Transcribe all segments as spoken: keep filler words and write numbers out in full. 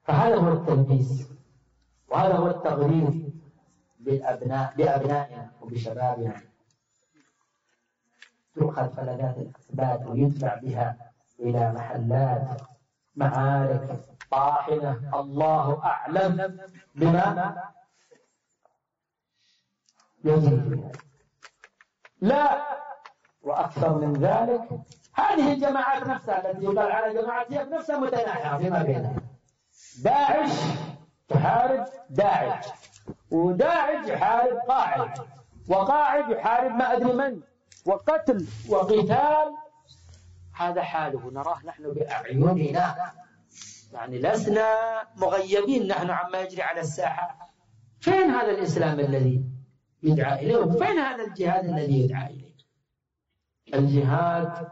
فهذا هو التلبيس، وهذا هو التغرير بالأبناء بأبنائنا وبشبابنا. تؤخذ فلذات الأثبات ويدفع بها إلى محلات معارك طاحنة، الله أعلم بما يجري فيها. لا، وأكثر من ذلك هذه الجماعات نفسها التي يقال على جماعات هي بنفسها متناحرة فيما بينها. داعش تحارب داعش، وداعش يحارب قاعد، وقاعد يحارب ما أدري من، وقتل وقتال. هذا حاله نراه نحن بأعيننا، يعني لسنا مغيبين نحن عما يجري على الساحة. فين هذا الإسلام الذي يدعى إليه؟ وفين هذا الجهاد الذي يدعى إليه؟ الجهاد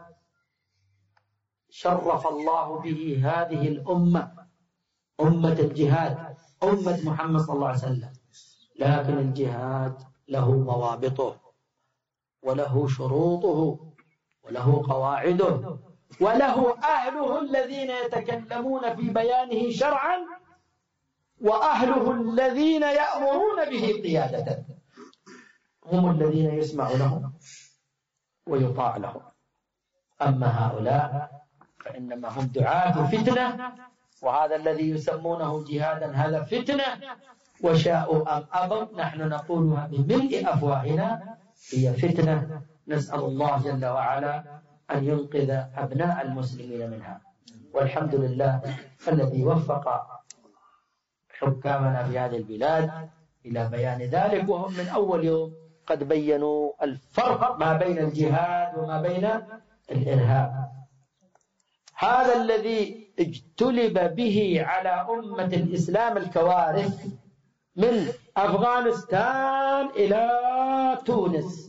شرف الله به هذه الأمة، أمة الجهاد، أمة محمد صلى الله عليه وسلم. لكن الجهاد له ضوابطه وله شروطه وله قواعده وله أهله الذين يتكلمون في بيانه شرعا، وأهله الذين يأمرون به قيادة، هم الذين يسمع لهم ويطاع لهم. أما هؤلاء فإنما هم دعاة فتنة، وهذا الذي يسمونه جهادا هذا فتنة، وشاءوا أم أبوا نحن نقولها بملء أفواهنا هي فتنة. نسأل الله جل وعلا أن ينقذ أبناء المسلمين منها. والحمد لله الذي وفق حكامنا في هذه البلاد إلى بيان ذلك، وهم من أول يوم قد بينوا الفرق ما بين الجهاد وما بين الإرهاب. هذا الذي اجتلب به على أمة الإسلام الكوارث من أفغانستان إلى تونس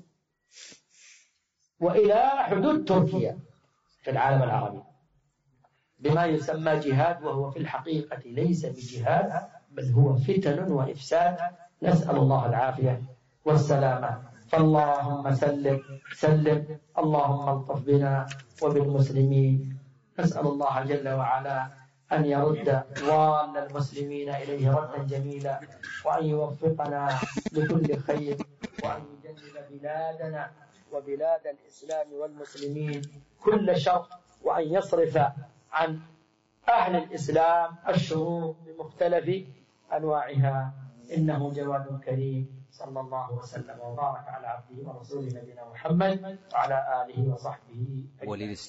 وإلى حدود تركيا في العالم العربي بما يسمى جهاد، وهو في الحقيقة ليس بجهاد بل هو فتن وإفساد. نسأل الله العافية والسلامة. فاللهم سلم سلم، اللهم الطف بنا وبالمسلمين. نسأل الله جل وعلا أن يرد ضال المسلمين إليه ردا جميلا، وأن يوفقنا لكل خير، وأن يجنب بلادنا وبلاد الإسلام والمسلمين كل شر، وأن يصرف عن أهل الإسلام الشرور بمختلف أنواعها، إنه جواد كريم. صلى الله وسلم وبارك على عبده ورسوله نبينا محمد وعلى آله وصحبه أجمعين.